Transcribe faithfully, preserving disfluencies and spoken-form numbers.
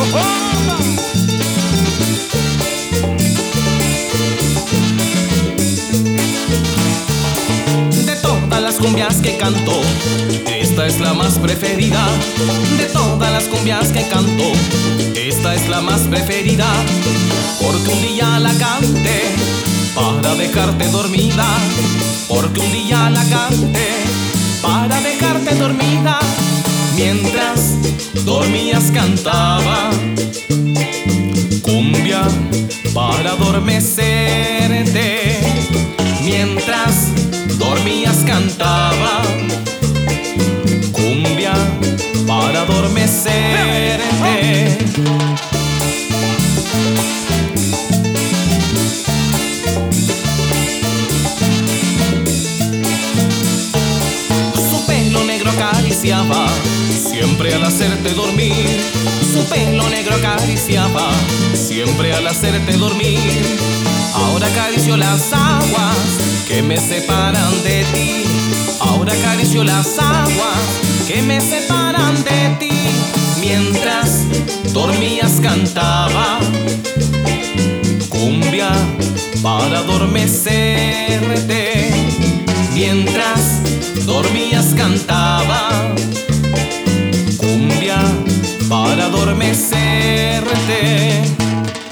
De todas las cumbias que canto, esta es la más preferida. De todas las cumbias que canto, esta es la más preferida. Porque un día la cante para dejarte dormida. Porque un día la cante para dejarte dormida. Mientras dormías cantaba cumbia para adormecerte. Mientras dormías cantaba cumbia para adormecerte. Su pelo negro acariciaba siempre al hacerte dormir. Su pelo negro acariciaba siempre al hacerte dormir. Ahora acaricio las aguas que me separan de ti. Ahora acaricio las aguas que me separan de ti. Mientras dormías cantaba cumbia para adormecerte. Mientras dormías cantaba cumbia para adormecerte.